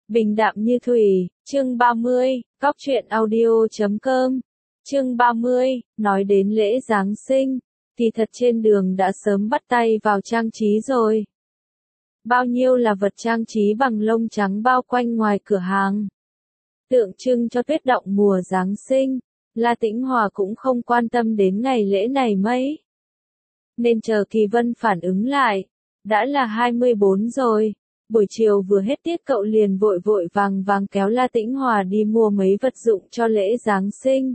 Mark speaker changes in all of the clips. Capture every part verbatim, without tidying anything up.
Speaker 1: Bình đạm như thủy, chương ba mươi, góc truyện audio chấm com. Chương ba mươi, nói đến lễ Giáng sinh, thì thật trên đường đã sớm bắt tay vào trang trí rồi. Bao nhiêu là vật trang trí bằng lông trắng bao quanh ngoài cửa hàng. Tượng trưng cho tuyết động mùa Giáng sinh, La Tĩnh Hòa cũng không quan tâm đến ngày lễ này mấy. Nên chờ Kỳ Vân phản ứng lại, đã là hai mươi bốn rồi. Buổi chiều vừa hết tiết cậu liền vội vội vàng vàng kéo La Tĩnh Hòa đi mua mấy vật dụng cho lễ Giáng sinh.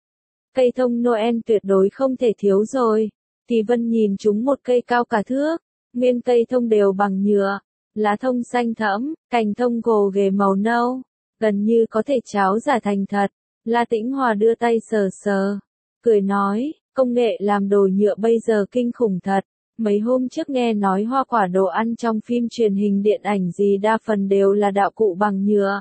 Speaker 1: Cây thông Noel tuyệt đối không thể thiếu rồi. Kỳ Vân nhìn chúng một cây cao cả thước, nguyên cây thông đều bằng nhựa, lá thông xanh thẫm, cành thông gồ ghề màu nâu, gần như có thể cháo giả thành thật. La Tĩnh Hòa đưa tay sờ sờ, cười nói, công nghệ làm đồ nhựa bây giờ kinh khủng thật. Mấy hôm trước nghe nói hoa quả đồ ăn trong phim truyền hình điện ảnh gì đa phần đều là đạo cụ bằng nhựa.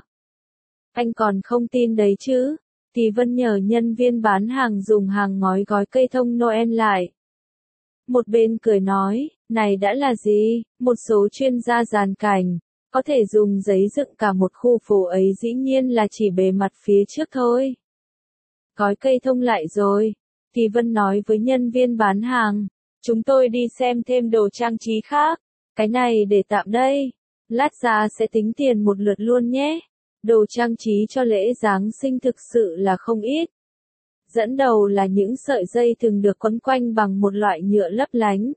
Speaker 1: Anh còn không tin đấy chứ? Kỳ Vân nhờ nhân viên bán hàng dùng hàng ngói gói cây thông Noel lại. Một bên cười nói, này đã là gì? Một số chuyên gia dàn cảnh, có thể dùng giấy dựng cả một khu phố ấy dĩ nhiên là chỉ bề mặt phía trước thôi. Gói cây thông lại rồi. Kỳ Vân nói với nhân viên bán hàng. Chúng tôi đi xem thêm đồ trang trí khác. Cái này để tạm đây. Lát ra sẽ tính tiền một lượt luôn nhé. Đồ trang trí cho lễ Giáng sinh thực sự là không ít. Dẫn đầu là những sợi dây thường được quấn quanh bằng một loại nhựa lấp lánh.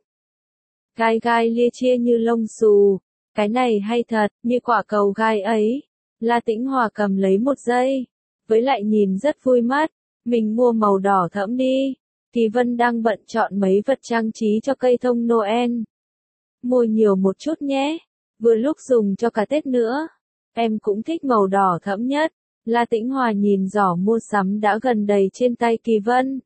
Speaker 1: Gai gai lia chia như lông xù. Cái này hay thật, như quả cầu gai ấy. La Tĩnh Hòa cầm lấy một dây. Với lại nhìn rất vui mắt. Mình mua màu đỏ thẫm đi. Kỳ Vân đang bận chọn mấy vật trang trí cho cây thông Noel. Mua nhiều một chút nhé. Vừa lúc dùng cho cả Tết nữa. Em cũng thích màu đỏ thẫm nhất. La Tĩnh Hòa nhìn giỏ mua sắm đã gần đầy trên tay Kỳ Vân.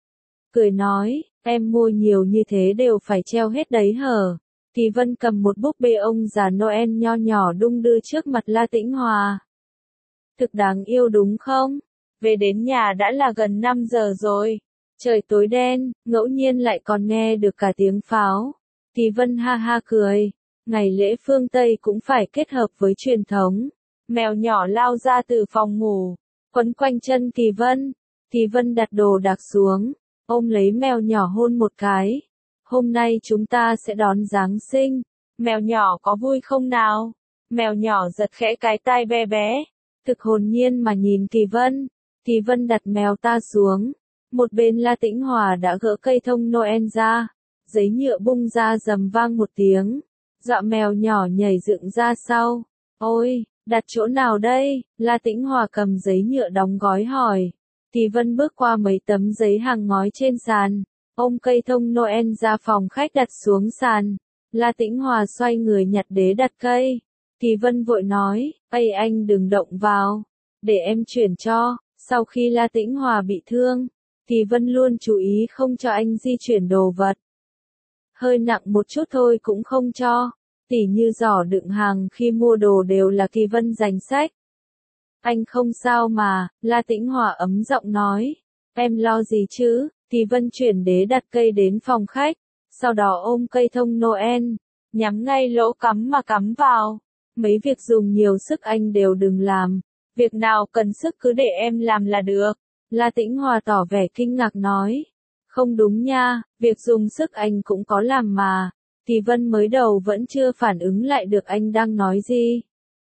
Speaker 1: Cười nói, em mua nhiều như thế đều phải treo hết đấy hở. Kỳ Vân cầm một búp bê ông già Noel nho nhỏ đung đưa trước mặt La Tĩnh Hòa. Thực đáng yêu đúng không? Về đến nhà đã là gần năm giờ rồi. Trời tối đen, ngẫu nhiên lại còn nghe được cả tiếng pháo. Kỳ Vân ha ha cười. Ngày lễ phương Tây cũng phải kết hợp với truyền thống. Mèo nhỏ lao ra từ phòng ngủ, quấn quanh chân Kỳ Vân. Kỳ Vân đặt đồ đạc xuống, ôm lấy mèo nhỏ hôn một cái. Hôm nay chúng ta sẽ đón Giáng sinh. Mèo nhỏ có vui không nào? Mèo nhỏ giật khẽ cái tai bé bé. Thực hồn nhiên mà nhìn Kỳ Vân. Kỳ Vân đặt mèo ta xuống. Một bên La Tĩnh Hòa đã gỡ cây thông Noel ra. Giấy nhựa bung ra rầm vang một tiếng. Dọa mèo nhỏ nhảy dựng ra sau. Ôi, đặt chỗ nào đây? La Tĩnh Hòa cầm giấy nhựa đóng gói hỏi. Kỳ Vân bước qua mấy tấm giấy hàng ngói trên sàn. Ôm cây thông Noel ra phòng khách đặt xuống sàn. La Tĩnh Hòa xoay người nhặt đế đặt cây. Kỳ Vân vội nói, ây anh đừng động vào. Để em chuyển cho. Sau khi La Tĩnh Hòa bị thương, Kỳ Vân luôn chú ý không cho anh di chuyển đồ vật. Hơi nặng một chút thôi cũng không cho. Tỉ như giỏ đựng hàng khi mua đồ đều là Kỳ Vân giành sách. Anh không sao mà, La Tĩnh Hòa ấm giọng nói. Em lo gì chứ? Kỳ Vân chuyển đế đặt cây đến phòng khách. Sau đó ôm cây thông Noel. Nhắm ngay lỗ cắm mà cắm vào. Mấy việc dùng nhiều sức anh đều đừng làm. Việc nào cần sức cứ để em làm là được. La Tĩnh Hòa tỏ vẻ kinh ngạc nói. Không đúng nha, việc dùng sức anh cũng có làm mà. Kỳ Vân mới đầu vẫn chưa phản ứng lại được anh đang nói gì.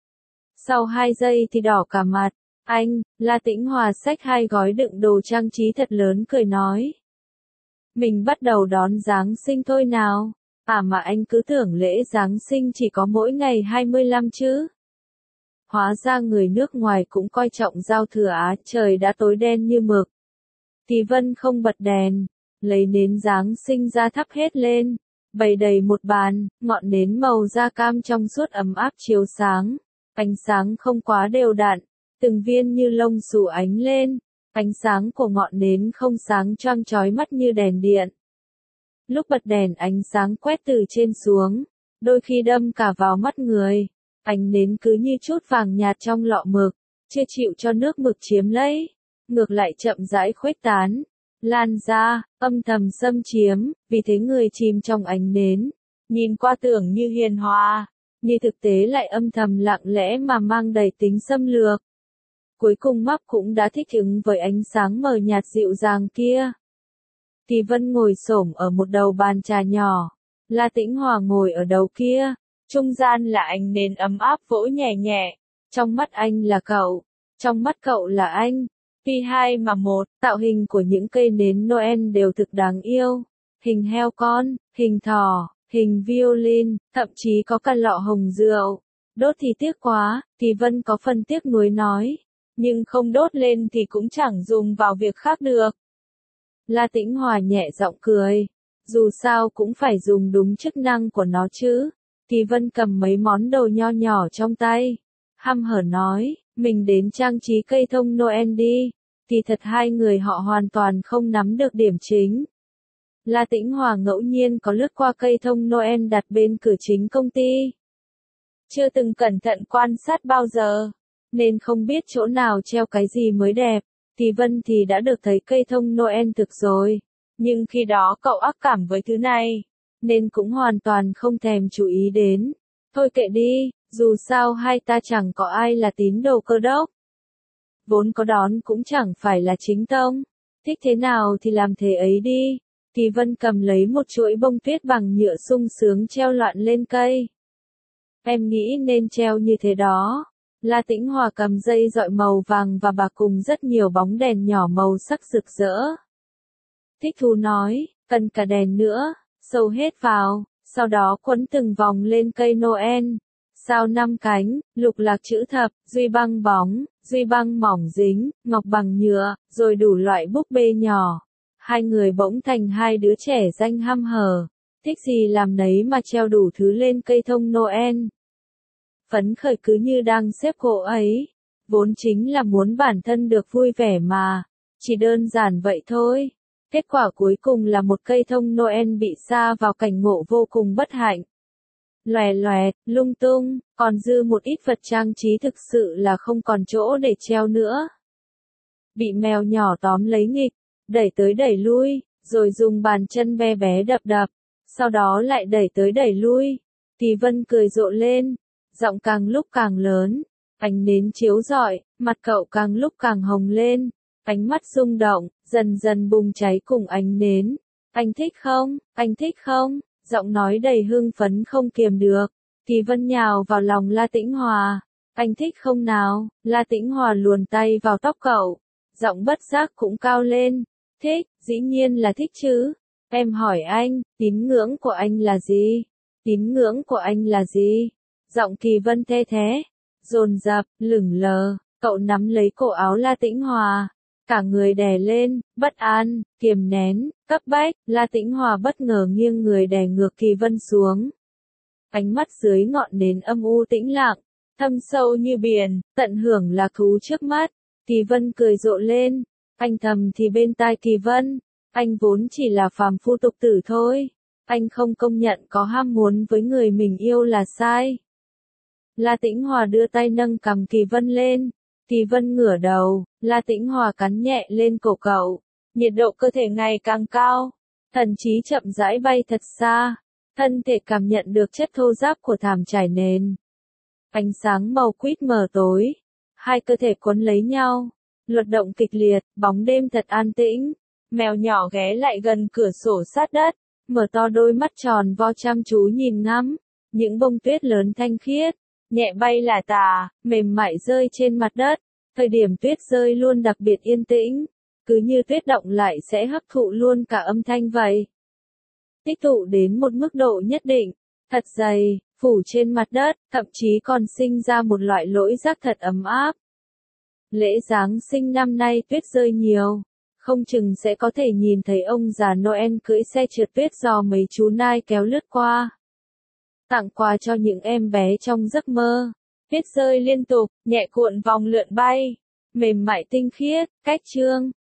Speaker 1: Sau hai giây thì đỏ cả mặt. Anh, La Tĩnh Hòa xách hai gói đựng đồ trang trí thật lớn cười nói. Mình bắt đầu đón Giáng sinh thôi nào. À mà anh cứ tưởng lễ Giáng sinh chỉ có mỗi ngày hai mươi lăm chứ. Hóa ra người nước ngoài cũng coi trọng giao thừa á, trời đã tối đen như mực. Kỳ Vân không bật đèn, lấy nến Giáng sinh ra thắp hết lên, bày đầy một bàn, ngọn nến màu da cam trong suốt ấm áp chiếu sáng, ánh sáng không quá đều đặn, từng viên như lông xù ánh lên, ánh sáng của ngọn nến không sáng choang chói mắt như đèn điện. Lúc bật đèn ánh sáng quét từ trên xuống, đôi khi đâm cả vào mắt người. Ánh nến cứ như chút vàng nhạt trong lọ mực, chưa chịu cho nước mực chiếm lấy, ngược lại chậm rãi khuếch tán, lan ra, âm thầm xâm chiếm, vì thế người chìm trong ánh nến, nhìn qua tưởng như hiền hòa, nhưng thực tế lại âm thầm lặng lẽ mà mang đầy tính xâm lược. Cuối cùng Map cũng đã thích ứng với ánh sáng mờ nhạt dịu dàng kia. Kỳ Vân ngồi xổm ở một đầu bàn trà nhỏ, La Tĩnh Hòa ngồi ở đầu kia, trung gian là ánh nến ấm áp vỗ nhẹ nhẹ, trong mắt anh là cậu, trong mắt cậu là anh, tuy hai mà một, tạo hình của những cây nến Noel đều thực đáng yêu, hình heo con, hình thỏ, hình violin, thậm chí có cả lọ hồng rượu. Đốt thì tiếc quá, Kỳ Vân có phần tiếc nuối nói, nhưng không đốt lên thì cũng chẳng dùng vào việc khác được. La Tĩnh Hòa nhẹ giọng cười, dù sao cũng phải dùng đúng chức năng của nó chứ. Kỳ Vân cầm mấy món đồ nho nhỏ trong tay, hăm hở nói, mình đến trang trí cây thông Noel đi. Kỳ thật hai người họ hoàn toàn không nắm được điểm chính. La Tĩnh Hòa ngẫu nhiên có lướt qua cây thông Noel đặt bên cửa chính công ty. Chưa từng cẩn thận quan sát bao giờ, nên không biết chỗ nào treo cái gì mới đẹp. Kỳ Vân thì đã được thấy cây thông Noel thực rồi, nhưng khi đó cậu ác cảm với thứ này, nên cũng hoàn toàn không thèm chú ý đến. Thôi kệ đi, dù sao hai ta chẳng có ai là tín đồ Cơ đốc. Vốn có đón cũng chẳng phải là chính tông, thích thế nào thì làm thế ấy đi. Kỳ Vân cầm lấy một chuỗi bông tuyết bằng nhựa sung sướng treo loạn lên cây. Em nghĩ nên treo như thế đó. La Tĩnh Hòa cầm dây dọi màu vàng và bạc cùng rất nhiều bóng đèn nhỏ màu sắc rực rỡ. Thích thú nói, cần cả đèn nữa, sâu hết vào, sau đó quấn từng vòng lên cây Noel. Sao năm cánh, lục lạc chữ thập, duy băng bóng, duy băng mỏng dính, ngọc bằng nhựa, rồi đủ loại búp bê nhỏ. Hai người bỗng thành hai đứa trẻ danh hăm hở, thích gì làm nấy mà treo đủ thứ lên cây thông Noel. Phấn khởi cứ như đang xếp gỗ ấy, vốn chính là muốn bản thân được vui vẻ mà, chỉ đơn giản vậy thôi. Kết quả cuối cùng là một cây thông Noel bị sa vào cảnh ngộ vô cùng bất hạnh. Lòe loẹt, lung tung, còn dư một ít vật trang trí thực sự là không còn chỗ để treo nữa. Bị mèo nhỏ tóm lấy nghịch, đẩy tới đẩy lui, rồi dùng bàn chân bé bé đập đập, sau đó lại đẩy tới đẩy lui. Kỳ Vân cười rộ lên, giọng càng lúc càng lớn, ánh nến chiếu rọi, mặt cậu càng lúc càng hồng lên, ánh mắt rung động, dần dần bùng cháy cùng ánh nến. Anh thích không, anh thích không? Giọng nói đầy hưng phấn không kiềm được. Kỳ Vân nhào vào lòng La Tĩnh Hòa. Anh thích không nào? La Tĩnh Hòa luồn tay vào tóc cậu. Giọng bất giác cũng cao lên. Thích, dĩ nhiên là thích chứ. Em hỏi anh, tín ngưỡng của anh là gì? Tín ngưỡng của anh là gì? Giọng Kỳ Vân the thế, dồn dập, lửng lờ, cậu nắm lấy cổ áo La Tĩnh Hòa. Cả người đè lên, bất an, kiềm nén, cấp bách, La Tĩnh Hòa bất ngờ nghiêng người đè ngược Kỳ Vân xuống. Ánh mắt dưới ngọn nến âm u tĩnh lặng, thâm sâu như biển, tận hưởng lạc thú trước mắt. Kỳ Vân cười rộ lên, anh thầm thì bên tai Kỳ Vân, anh vốn chỉ là phàm phu tục tử thôi, anh không công nhận có ham muốn với người mình yêu là sai. La Tĩnh Hòa đưa tay nâng cằm Kỳ Vân lên. Kỳ Vân ngửa đầu, La Tĩnh Hòa cắn nhẹ lên cổ cậu, nhiệt độ cơ thể ngày càng cao, thần trí chậm rãi bay thật xa, thân thể cảm nhận được chất thô ráp của thảm trải nền. Ánh sáng màu quýt mờ tối, hai cơ thể quấn lấy nhau, luật động kịch liệt, bóng đêm thật an tĩnh, mèo nhỏ ghé lại gần cửa sổ sát đất, mở to đôi mắt tròn vo chăm chú nhìn ngắm, những bông tuyết lớn thanh khiết, nhẹ bay lả tả, mềm mại rơi trên mặt đất. Thời điểm tuyết rơi luôn đặc biệt yên tĩnh, cứ như tuyết động lại sẽ hấp thụ luôn cả âm thanh vậy. Tích tụ đến một mức độ nhất định, thật dày, phủ trên mặt đất, thậm chí còn sinh ra một loại lỗi rác thật ấm áp. Lễ Giáng sinh năm nay tuyết rơi nhiều, không chừng sẽ có thể nhìn thấy ông già Noel cưỡi xe trượt tuyết do mấy chú nai kéo lướt qua. Tặng quà cho những em bé trong giấc mơ. Tuyết rơi liên tục, nhẹ cuộn vòng lượn bay, mềm mại tinh khiết, cách chương.